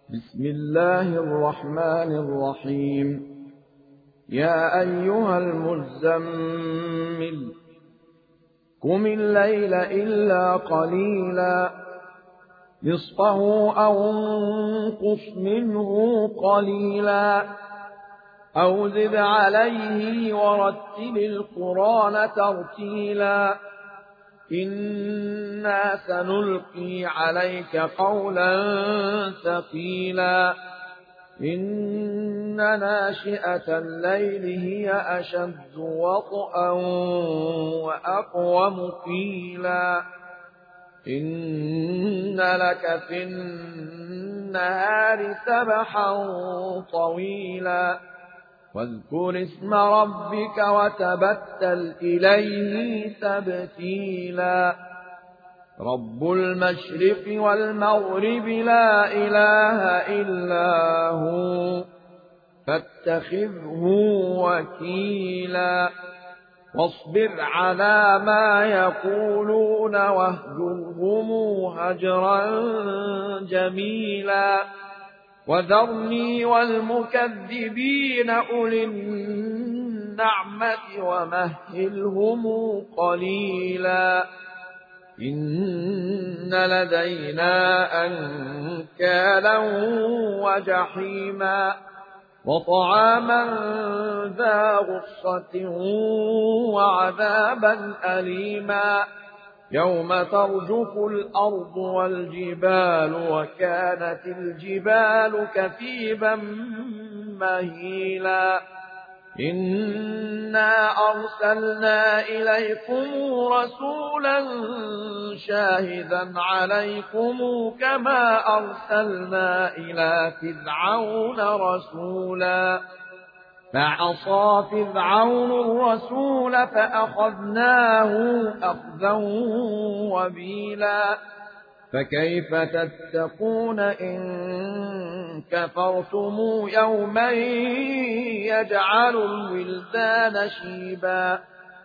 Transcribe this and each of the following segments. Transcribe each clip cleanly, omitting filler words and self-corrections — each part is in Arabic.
بسم الله الرحمن الرحيم. يا أيها المزمل قم الليل إلا قليلا نصفه أو انقص منه قليلا أو زد عليه ورتل القرآن ترتيلا إنا سنلقي عليك قولا ثقيلا إن ناشئة الليل هي أشد وطئا وأقوم قيلا إن لك في النهار سبحا طويلا واذكر اسم ربك وتبتل إليه تبتيلا رب المشرق والمغرب لا إله إلا هو فاتخذه وكيلا واصبر على ما يقولون واهجرهم هجرا جميلا وذرني والمكذبين أولي النعمة ومهلهم قليلا إن لدينا أنكالا وجحيما وطعاما ذا غصة وعذابا أليما يوم ترجف الأرض والجبال وكانت الجبال كثيبا مهيلا إنا أرسلنا إليكم رسولا شاهدا عليكم كما أرسلنا إلى فرعون رسولا فعصى فرعون الرسول فأخذناه أخذا وبيلا فكيف تتقون إن كفرتم يوما يجعل الولدان شيبا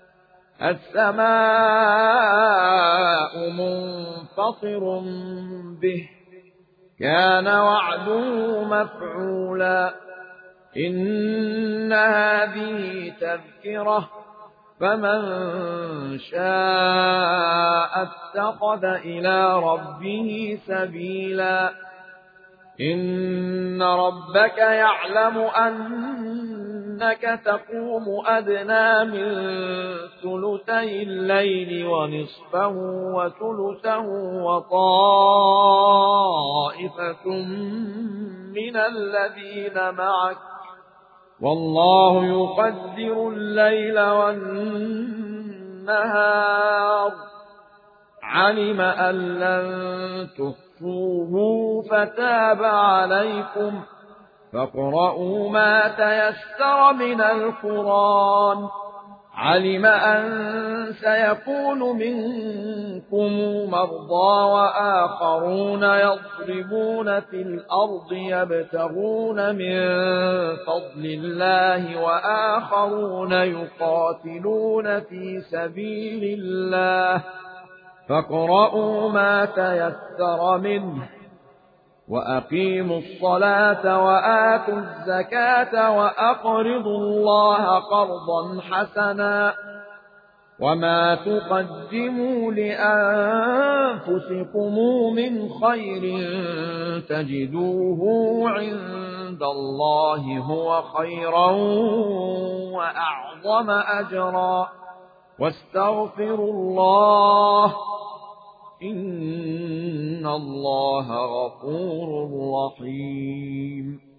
السماء منفطر به كان وعده مفعولا إن هذه تذكرة فمن شاء اتخذ إلى ربه سبيلا إن ربك يعلم أنك تقوم أدنى من ثلثي الليل ونصفه وثلثه وطائفة من الذين معك والله يقدر الليل والنهار علم أن لن تحصوه فتاب عليكم فاقرؤوا ما تيسر من القرآن علم أن سيكون منكم مرضى وآخرون يضربون في الأرض يبتغون من فضل الله وآخرون يقاتلون في سبيل الله فاقرؤوا ما تيسر منه وأقيموا الصلاة وآتوا الزكاة وأقرضوا الله قرضا حسنا وما تقدموا لأنفسكم من خير تجدوه عند الله هو خيرا وأعظم أجرا واستغفروا الله إن الله غفور رحيم